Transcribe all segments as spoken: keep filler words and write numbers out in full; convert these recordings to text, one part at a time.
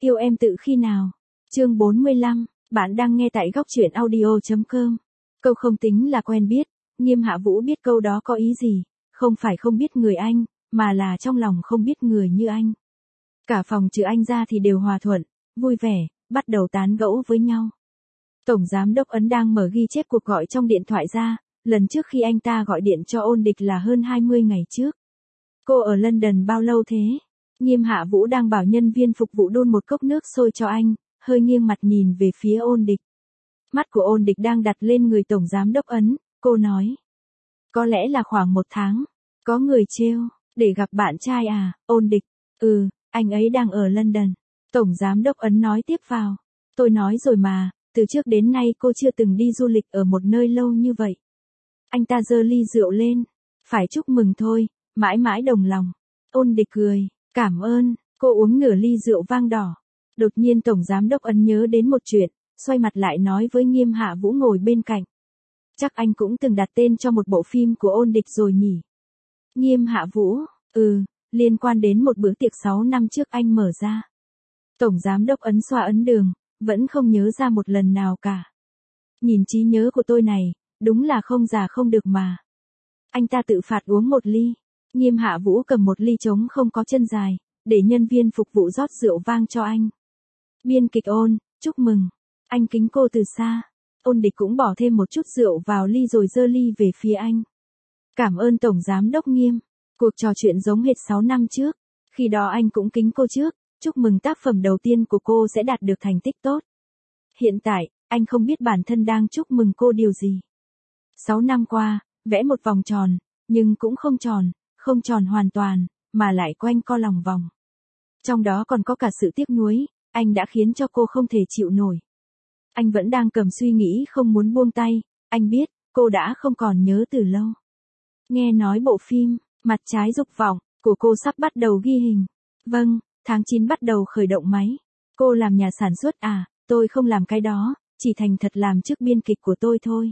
Yêu em từ khi nào? Chương bốn mươi lăm, bạn đang nghe tại góc truyện audio chấm com. Câu không tính là quen biết, Nghiêm Hạ Vũ biết câu đó có ý gì, không phải không biết người anh, mà là trong lòng không biết người như anh. Cả phòng trừ anh ra thì đều hòa thuận, vui vẻ, bắt đầu tán gẫu với nhau. Tổng giám đốc Ấn đang mở ghi chép cuộc gọi trong điện thoại ra, lần trước khi anh ta gọi điện cho Ôn Địch là hơn hai mươi ngày trước. Cô ở London bao lâu thế? Nghiêm Hạ Vũ đang bảo nhân viên phục vụ đun một cốc nước sôi cho anh, hơi nghiêng mặt nhìn về phía Ôn Địch. Mắt của Ôn Địch đang đặt lên người tổng giám đốc Ấn, cô nói. Có lẽ là khoảng một tháng. Có người trêu, để gặp bạn trai à, Ôn Địch. Ừ, anh ấy đang ở London. Tổng giám đốc Ấn nói tiếp vào. Tôi nói rồi mà, từ trước đến nay cô chưa từng đi du lịch ở một nơi lâu như vậy. Anh ta giơ ly rượu lên. Phải chúc mừng thôi, mãi mãi đồng lòng. Ôn Địch cười. Cảm ơn, cô uống nửa ly rượu vang đỏ. Đột nhiên tổng giám đốc Ấn nhớ đến một chuyện, xoay mặt lại nói với Nghiêm Hạ Vũ ngồi bên cạnh. Chắc anh cũng từng đặt tên cho một bộ phim của Ôn Địch rồi nhỉ? Nghiêm Hạ Vũ, ừ, liên quan đến một bữa tiệc sáu năm trước anh mở ra. Tổng giám đốc Ấn xoa ấn đường, vẫn không nhớ ra một lần nào cả. Nhìn trí nhớ của tôi này, đúng là không già không được mà. Anh ta tự phạt uống một ly. Nghiêm Hạ Vũ cầm một ly trống không có chân dài, để nhân viên phục vụ rót rượu vang cho anh. Biên kịch Ôn, chúc mừng. Anh kính cô từ xa. Ôn Địch cũng bỏ thêm một chút rượu vào ly rồi giơ ly về phía anh. Cảm ơn Tổng Giám đốc Nghiêm. Cuộc trò chuyện giống hệt sáu năm trước. Khi đó anh cũng kính cô trước, chúc mừng tác phẩm đầu tiên của cô sẽ đạt được thành tích tốt. Hiện tại, anh không biết bản thân đang chúc mừng cô điều gì. Sáu năm qua, vẽ một vòng tròn, nhưng cũng không tròn. Không tròn hoàn toàn, mà lại quanh co lòng vòng. Trong đó còn có cả sự tiếc nuối, anh đã khiến cho cô không thể chịu nổi. Anh vẫn đang cầm suy nghĩ không muốn buông tay, anh biết, cô đã không còn nhớ từ lâu. Nghe nói bộ phim, Mặt trái dục vọng, của cô sắp bắt đầu ghi hình. Vâng, tháng chín bắt đầu khởi động máy. Cô làm nhà sản xuất à, tôi không làm cái đó, chỉ thành thật làm chức biên kịch của tôi thôi.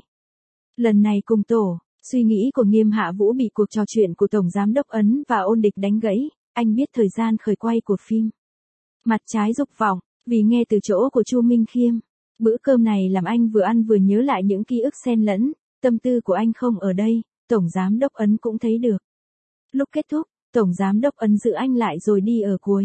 Lần này cùng tổ. Suy nghĩ của Nghiêm Hạ Vũ bị cuộc trò chuyện của Tổng Giám đốc Ấn và Ôn Địch đánh gãy, anh biết thời gian khởi quay của phim. Mặt trái dục vọng, vì nghe từ chỗ của Chu Minh Khiêm. Bữa cơm này làm anh vừa ăn vừa nhớ lại những ký ức xen lẫn, tâm tư của anh không ở đây, Tổng Giám đốc Ấn cũng thấy được. Lúc kết thúc, Tổng Giám đốc Ấn giữ anh lại rồi đi ở cuối.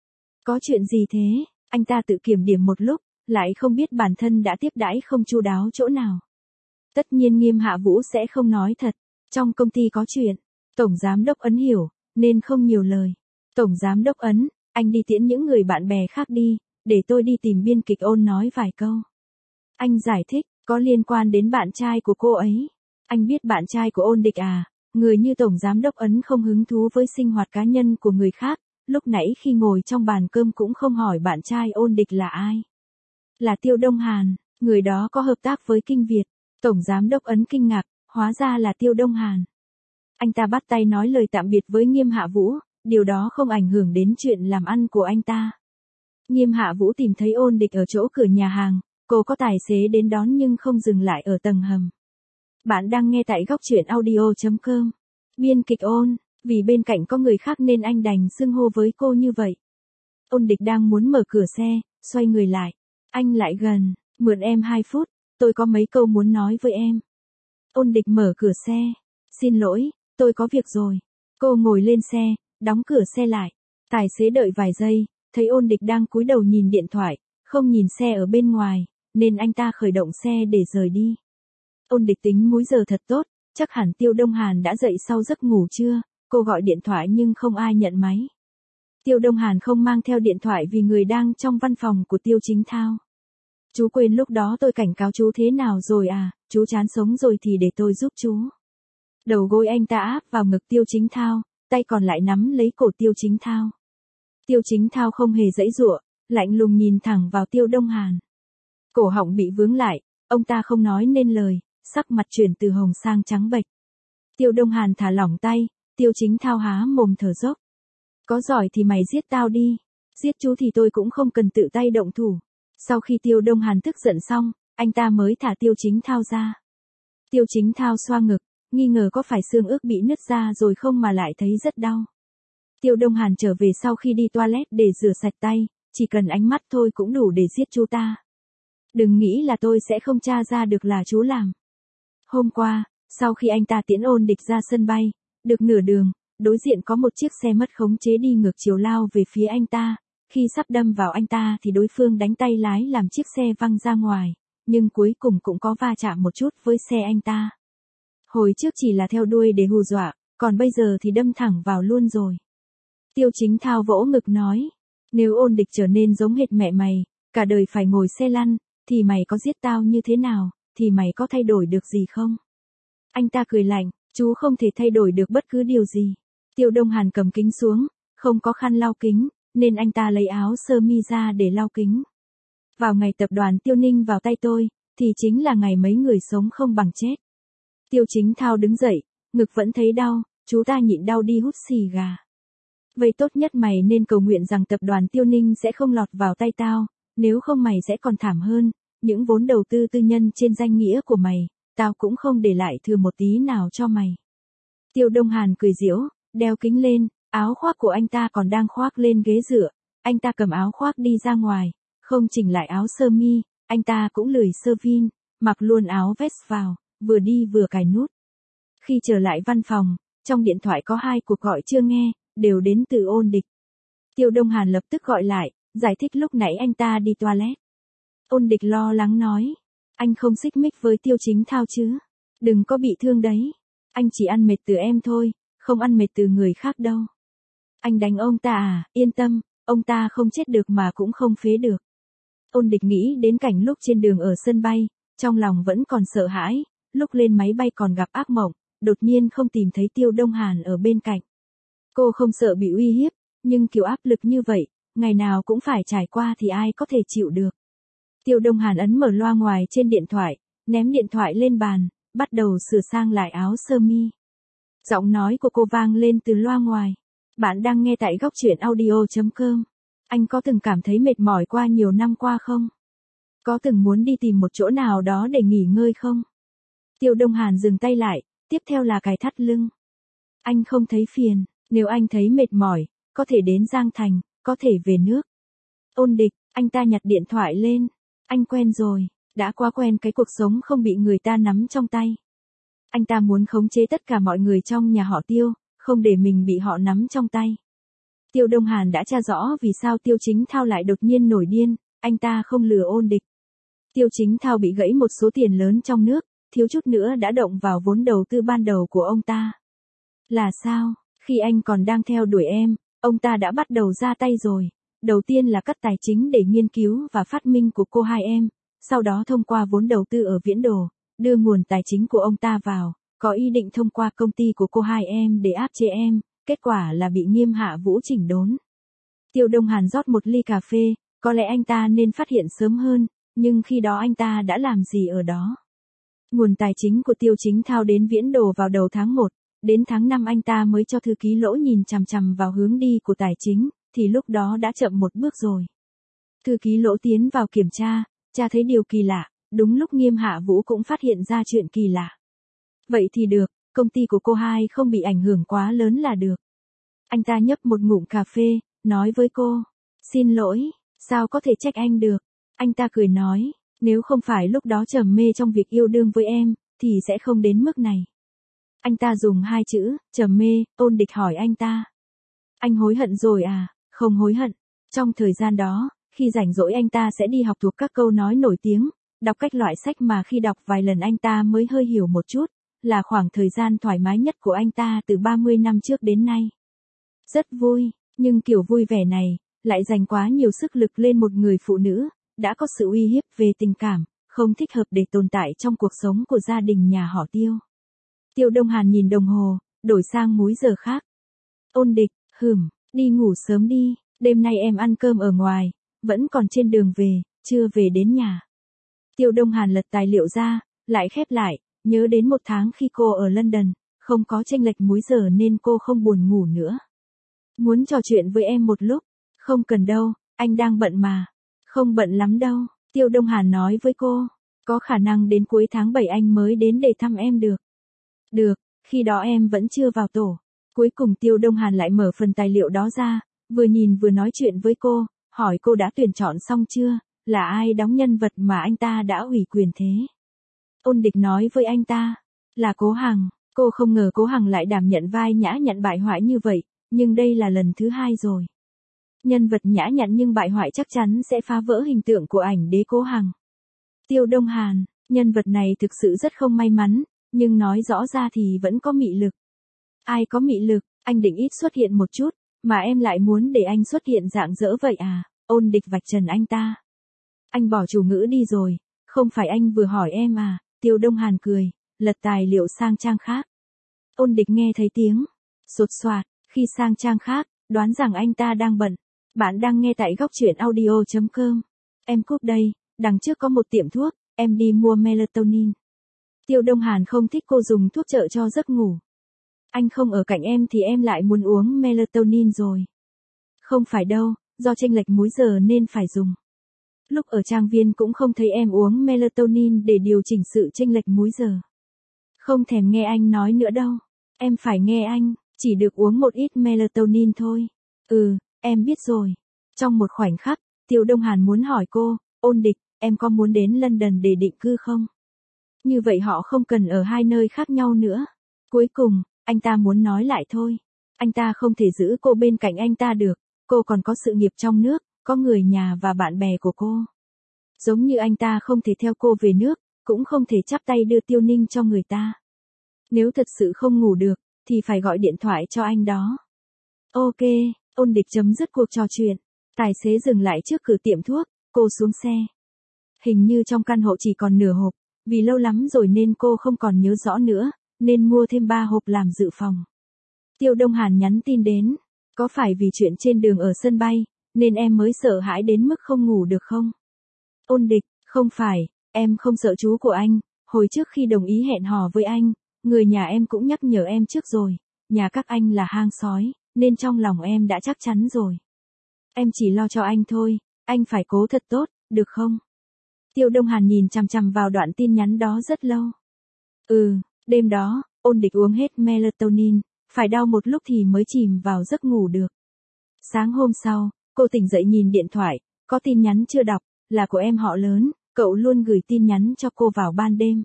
Có chuyện gì thế? Anh ta tự kiểm điểm một lúc, lại không biết bản thân đã tiếp đãi không chu đáo chỗ nào. Tất nhiên Nghiêm Hạ Vũ sẽ không nói thật, trong công ty có chuyện. Tổng Giám đốc Ấn hiểu, nên không nhiều lời. Tổng Giám đốc Ấn, anh đi tiễn những người bạn bè khác đi, để tôi đi tìm biên kịch Ôn nói vài câu. Anh giải thích, có liên quan đến bạn trai của cô ấy. Anh biết bạn trai của Ôn Địch à, người như Tổng Giám đốc Ấn không hứng thú với sinh hoạt cá nhân của người khác, lúc nãy khi ngồi trong bàn cơm cũng không hỏi bạn trai Ôn Địch là ai. Là Tiêu Đông Hàn, người đó có hợp tác với Kinh Việt. Tổng Giám đốc Ấn kinh ngạc, hóa ra là Tiêu Đông Hàn. Anh ta bắt tay nói lời tạm biệt với Nghiêm Hạ Vũ, điều đó không ảnh hưởng đến chuyện làm ăn của anh ta. Nghiêm Hạ Vũ tìm thấy Ôn Địch ở chỗ cửa nhà hàng, cô có tài xế đến đón nhưng không dừng lại ở tầng hầm. Bạn đang nghe tại góc truyện audio chấm com. Biên kịch Ôn, vì bên cạnh có người khác nên anh đành xưng hô với cô như vậy. Ôn Địch đang muốn mở cửa xe, xoay người lại. Anh lại gần, mượn em hai phút. Tôi có mấy câu muốn nói với em. Ôn Địch mở cửa xe. Xin lỗi, tôi có việc rồi. Cô ngồi lên xe, đóng cửa xe lại. Tài xế đợi vài giây, thấy Ôn Địch đang cúi đầu nhìn điện thoại, không nhìn xe ở bên ngoài, nên anh ta khởi động xe để rời đi. Ôn Địch tính múi giờ thật tốt, chắc hẳn Tiêu Đông Hàn đã dậy sau giấc ngủ trưa, cô gọi điện thoại nhưng không ai nhận máy. Tiêu Đông Hàn không mang theo điện thoại vì người đang trong văn phòng của Tiêu Chính Thao. Chú quên lúc đó tôi cảnh cáo chú thế nào rồi à, chú chán sống rồi thì để tôi giúp chú. Đầu gối anh ta áp vào ngực Tiêu Chính Thao, tay còn lại nắm lấy cổ Tiêu Chính Thao. Tiêu Chính Thao không hề giãy giụa, lạnh lùng nhìn thẳng vào Tiêu Đông Hàn. Cổ họng bị vướng lại, ông ta không nói nên lời, sắc mặt chuyển từ hồng sang trắng bệch. Tiêu Đông Hàn thả lỏng tay, Tiêu Chính Thao há mồm thở dốc. Có giỏi thì mày giết tao đi, giết chú thì tôi cũng không cần tự tay động thủ. Sau khi Tiêu Đông Hàn tức giận xong, anh ta mới thả Tiêu Chính Thao ra. Tiêu Chính Thao xoa ngực, nghi ngờ có phải xương ức bị nứt ra rồi không mà lại thấy rất đau. Tiêu Đông Hàn trở về sau khi đi toilet để rửa sạch tay, chỉ cần ánh mắt thôi cũng đủ để giết chú ta. Đừng nghĩ là tôi sẽ không tra ra được là chú làm. Hôm qua, sau khi anh ta tiễn Ôn Địch ra sân bay, được nửa đường, đối diện có một chiếc xe mất khống chế đi ngược chiều lao về phía anh ta. Khi sắp đâm vào anh ta thì đối phương đánh tay lái làm chiếc xe văng ra ngoài, nhưng cuối cùng cũng có va chạm một chút với xe anh ta. Hồi trước chỉ là theo đuôi để hù dọa, còn bây giờ thì đâm thẳng vào luôn rồi. Tiêu Chính Thao vỗ ngực nói, nếu Ôn Địch trở nên giống hệt mẹ mày, cả đời phải ngồi xe lăn, thì mày có giết tao như thế nào, thì mày có thay đổi được gì không? Anh ta cười lạnh, chú không thể thay đổi được bất cứ điều gì. Tiêu Đông Hàn cầm kính xuống, không có khăn lau kính, nên anh ta lấy áo sơ mi ra để lau kính. Vào ngày tập đoàn Tiêu Ninh vào tay tôi, thì chính là ngày mấy người sống không bằng chết. Tiêu Chính Thao đứng dậy, ngực vẫn thấy đau, chú ta nhịn đau đi hút xì gà. Vậy tốt nhất mày nên cầu nguyện rằng tập đoàn Tiêu Ninh sẽ không lọt vào tay tao, nếu không mày sẽ còn thảm hơn, những vốn đầu tư tư nhân trên danh nghĩa của mày, tao cũng không để lại thừa một tí nào cho mày. Tiêu Đông Hàn cười giễu, đeo kính lên, áo khoác của anh ta còn đang khoác lên ghế dựa, anh ta cầm áo khoác đi ra ngoài, không chỉnh lại áo sơ mi, anh ta cũng lười sơ vin, mặc luôn áo vest vào, vừa đi vừa cài nút. Khi trở lại văn phòng, trong điện thoại có hai cuộc gọi chưa nghe, đều đến từ Ôn Địch. Tiêu Đông Hàn lập tức gọi lại, giải thích lúc nãy anh ta đi toilet. Ôn Địch lo lắng nói, anh không xích mích với Tiêu Chính Thao chứ, đừng có bị thương đấy, anh chỉ ăn mệt từ em thôi, không ăn mệt từ người khác đâu. Anh đánh ông ta à, yên tâm, ông ta không chết được mà cũng không phế được. Ôn Địch nghĩ đến cảnh lúc trên đường ở sân bay, trong lòng vẫn còn sợ hãi, lúc lên máy bay còn gặp ác mộng, đột nhiên không tìm thấy Tiêu Đông Hàn ở bên cạnh. Cô không sợ bị uy hiếp, nhưng kiểu áp lực như vậy, ngày nào cũng phải trải qua thì ai có thể chịu được. Tiêu Đông Hàn ấn mở loa ngoài trên điện thoại, ném điện thoại lên bàn, bắt đầu sửa sang lại áo sơ mi. Giọng nói của cô vang lên từ loa ngoài. Bạn đang nghe tại góc truyện audio chấm com. Anh có từng cảm thấy mệt mỏi qua nhiều năm qua không? Có từng muốn đi tìm một chỗ nào đó để nghỉ ngơi không? Tiêu Đông Hàn dừng tay lại, tiếp theo là cài thắt lưng. Anh không thấy phiền, nếu anh thấy mệt mỏi, có thể đến Giang Thành, có thể về nước. Ôn Địch, anh ta nhặt điện thoại lên. Anh quen rồi, đã quá quen cái cuộc sống không bị người ta nắm trong tay. Anh ta muốn khống chế tất cả mọi người trong nhà họ Tiêu, không để mình bị họ nắm trong tay. Tiêu Đông Hàn đã tra rõ vì sao Tiêu Chính Thao lại đột nhiên nổi điên, anh ta không lừa Ôn Địch. Tiêu Chính Thao bị gãy một số tiền lớn trong nước, thiếu chút nữa đã động vào vốn đầu tư ban đầu của ông ta. Là sao, khi anh còn đang theo đuổi em, ông ta đã bắt đầu ra tay rồi. Đầu tiên là cắt tài chính để nghiên cứu và phát minh của cô hai em, sau đó thông qua vốn đầu tư ở Viễn Đồ, đưa nguồn tài chính của ông ta vào, có ý định thông qua công ty của cô hai em để áp chế em, kết quả là bị Nghiêm Hạ Vũ chỉnh đốn. Tiêu Đông Hàn rót một ly cà phê, có lẽ anh ta nên phát hiện sớm hơn, nhưng khi đó anh ta đã làm gì ở đó? Nguồn tài chính của Tiêu Chính Thao đến Viễn Đồ vào đầu tháng một, đến tháng năm anh ta mới cho thư ký Lỗ nhìn chằm chằm vào hướng đi của tài chính, thì lúc đó đã chậm một bước rồi. Thư ký Lỗ tiến vào kiểm tra, tra thấy điều kỳ lạ, đúng lúc Nghiêm Hạ Vũ cũng phát hiện ra chuyện kỳ lạ. Vậy thì được, công ty của cô hai không bị ảnh hưởng quá lớn là được. Anh ta nhấp một ngụm cà phê, nói với cô, xin lỗi, sao có thể trách anh được. Anh ta cười nói, nếu không phải lúc đó trầm mê trong việc yêu đương với em, thì sẽ không đến mức này. Anh ta dùng hai chữ, trầm mê. Ôn Địch hỏi anh ta. Anh hối hận rồi à? Không hối hận. Trong thời gian đó, khi rảnh rỗi anh ta sẽ đi học thuộc các câu nói nổi tiếng, đọc các loại sách mà khi đọc vài lần anh ta mới hơi hiểu một chút, là khoảng thời gian thoải mái nhất của anh ta từ ba mươi năm trước đến nay. Rất vui, nhưng kiểu vui vẻ này, lại dành quá nhiều sức lực lên một người phụ nữ, đã có sự uy hiếp về tình cảm, không thích hợp để tồn tại trong cuộc sống của gia đình nhà họ Tiêu. Tiêu Đông Hàn nhìn đồng hồ, đổi sang múi giờ khác. Ôn Địch, hừm, đi ngủ sớm đi, đêm nay em ăn cơm ở ngoài, vẫn còn trên đường về, chưa về đến nhà. Tiêu Đông Hàn lật tài liệu ra, lại khép lại, nhớ đến một tháng khi cô ở London, không có chênh lệch múi giờ nên cô không buồn ngủ nữa. Muốn trò chuyện với em một lúc, không cần đâu, anh đang bận mà. Không bận lắm đâu, Tiêu Đông Hàn nói với cô, có khả năng đến cuối tháng bảy anh mới đến để thăm em được. Được, khi đó em vẫn chưa vào tổ. Cuối cùng Tiêu Đông Hàn lại mở phần tài liệu đó ra, vừa nhìn vừa nói chuyện với cô, hỏi cô đã tuyển chọn xong chưa, là ai đóng nhân vật mà anh ta đã ủy quyền thế. Ôn Địch nói với anh ta, là Cố Hằng. Cô không ngờ Cố Hằng lại đảm nhận vai nhã nhặn bại hoại như vậy, nhưng đây là lần thứ hai rồi. Nhân vật nhã nhặn nhưng bại hoại chắc chắn sẽ phá vỡ hình tượng của ảnh đế Cố Hằng. Tiêu Đông Hàn, nhân vật này thực sự rất không may mắn, nhưng nói rõ ra thì vẫn có mị lực. Ai có mị lực, anh định ít xuất hiện một chút, mà em lại muốn để anh xuất hiện rạng rỡ vậy à? Ôn Địch vạch trần anh ta. Anh bỏ chủ ngữ đi rồi, không phải anh vừa hỏi em à? Tiêu Đông Hàn cười, lật tài liệu sang trang khác. Ôn Địch nghe thấy tiếng sột soạt khi sang trang khác, đoán rằng anh ta đang bận. Bạn đang nghe tại góc truyện audio chấm com. Em cúp đây, đằng trước có một tiệm thuốc, em đi mua melatonin. Tiêu Đông Hàn không thích cô dùng thuốc trợ cho giấc ngủ. Anh không ở cạnh em thì em lại muốn uống melatonin rồi. Không phải đâu, do chênh lệch múi giờ nên phải dùng. Lúc ở trang viên cũng không thấy em uống melatonin để điều chỉnh sự chênh lệch múi giờ. Không thèm nghe anh nói nữa đâu. Em phải nghe anh, chỉ được uống một ít melatonin thôi. Ừ, em biết rồi. Trong một khoảnh khắc, Tiêu Đông Hàn muốn hỏi cô, Ôn Địch, em có muốn đến London để định cư không? Như vậy họ không cần ở hai nơi khác nhau nữa. Cuối cùng, anh ta muốn nói lại thôi. Anh ta không thể giữ cô bên cạnh anh ta được. Cô còn có sự nghiệp trong nước, có người nhà và bạn bè của cô. Giống như anh ta không thể theo cô về nước, cũng không thể chắp tay đưa Tiêu Ninh cho người ta. Nếu thật sự không ngủ được, thì phải gọi điện thoại cho anh đó. Ok, Ôn Địch chấm dứt cuộc trò chuyện. Tài xế dừng lại trước cửa tiệm thuốc, cô xuống xe. Hình như trong căn hộ chỉ còn nửa hộp, vì lâu lắm rồi nên cô không còn nhớ rõ nữa, nên mua thêm ba hộp làm dự phòng. Tiêu Đông Hàn nhắn tin đến, có phải vì chuyện trên đường ở sân bay, nên em mới sợ hãi đến mức không ngủ được không? Ôn Địch, không phải, em không sợ chú của anh, hồi trước khi đồng ý hẹn hò với anh, người nhà em cũng nhắc nhở em trước rồi, nhà các anh là hang sói, nên trong lòng em đã chắc chắn rồi. Em chỉ lo cho anh thôi, anh phải cố thật tốt, được không? Tiêu Đông Hàn nhìn chằm chằm vào đoạn tin nhắn đó rất lâu. Ừ, đêm đó, Ôn Địch uống hết melatonin, phải đau một lúc thì mới chìm vào giấc ngủ được. Sáng hôm sau, cô tỉnh dậy nhìn điện thoại, có tin nhắn chưa đọc, là của em họ lớn, cậu luôn gửi tin nhắn cho cô vào ban đêm.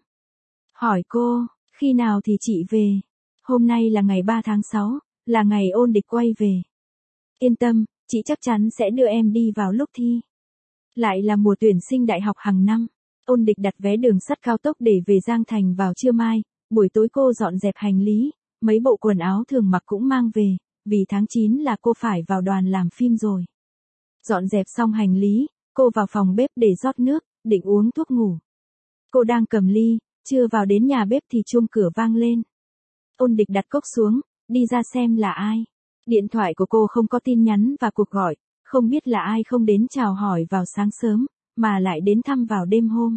Hỏi cô, khi nào thì chị về? Hôm nay là ngày ba tháng sáu, là ngày Ôn Địch quay về. Yên tâm, chị chắc chắn sẽ đưa em đi vào lúc thi. Lại là mùa tuyển sinh đại học hàng năm. Ôn Địch đặt vé đường sắt cao tốc để về Giang Thành vào trưa mai, buổi tối cô dọn dẹp hành lý, mấy bộ quần áo thường mặc cũng mang về, vì tháng chín là cô phải vào đoàn làm phim rồi. Dọn dẹp xong hành lý, cô vào phòng bếp để rót nước, định uống thuốc ngủ. Cô đang cầm ly, chưa vào đến nhà bếp thì chuông cửa vang lên. Ôn Địch đặt cốc xuống, đi ra xem là ai. Điện thoại của cô không có tin nhắn và cuộc gọi, không biết là ai không đến chào hỏi vào sáng sớm, mà lại đến thăm vào đêm hôm.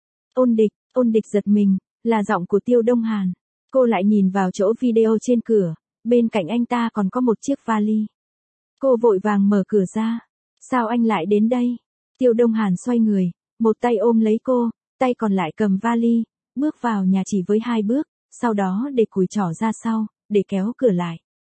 Ôn Địch, Ôn Địch giật mình, là giọng của Tiêu Đông Hàn. Cô lại nhìn vào chỗ video trên cửa, bên cạnh anh ta còn có một chiếc vali. Cô vội vàng mở cửa ra. Sao anh lại đến đây? Tiêu Đông Hàn xoay người, một tay ôm lấy cô, tay còn lại cầm vali, bước vào nhà chỉ với hai bước, sau đó để cùi trỏ ra sau, để kéo cửa lại.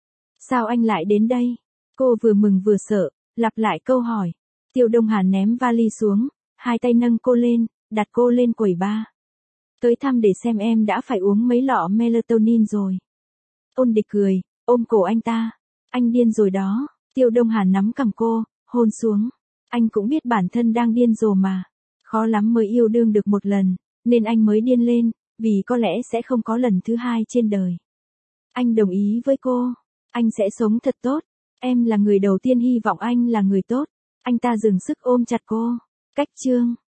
Sao anh lại đến đây? Cô vừa mừng vừa sợ, lặp lại câu hỏi. Tiêu Đông Hàn ném vali xuống, hai tay nâng cô lên, đặt cô lên quầy bar. Tới thăm để xem em đã phải uống mấy lọ melatonin rồi. Ôn Địch cười, ôm cổ anh ta. Anh điên rồi đó. Tiêu Đông Hàn nắm cằm cô, hôn xuống. Anh cũng biết bản thân đang điên rồ mà. Khó lắm mới yêu đương được một lần, nên anh mới điên lên, vì có lẽ sẽ không có lần thứ hai trên đời. Anh đồng ý với cô. Anh sẽ sống thật tốt. Em là người đầu tiên hy vọng anh là người tốt. Anh ta dừng sức ôm chặt cô. Cách chương.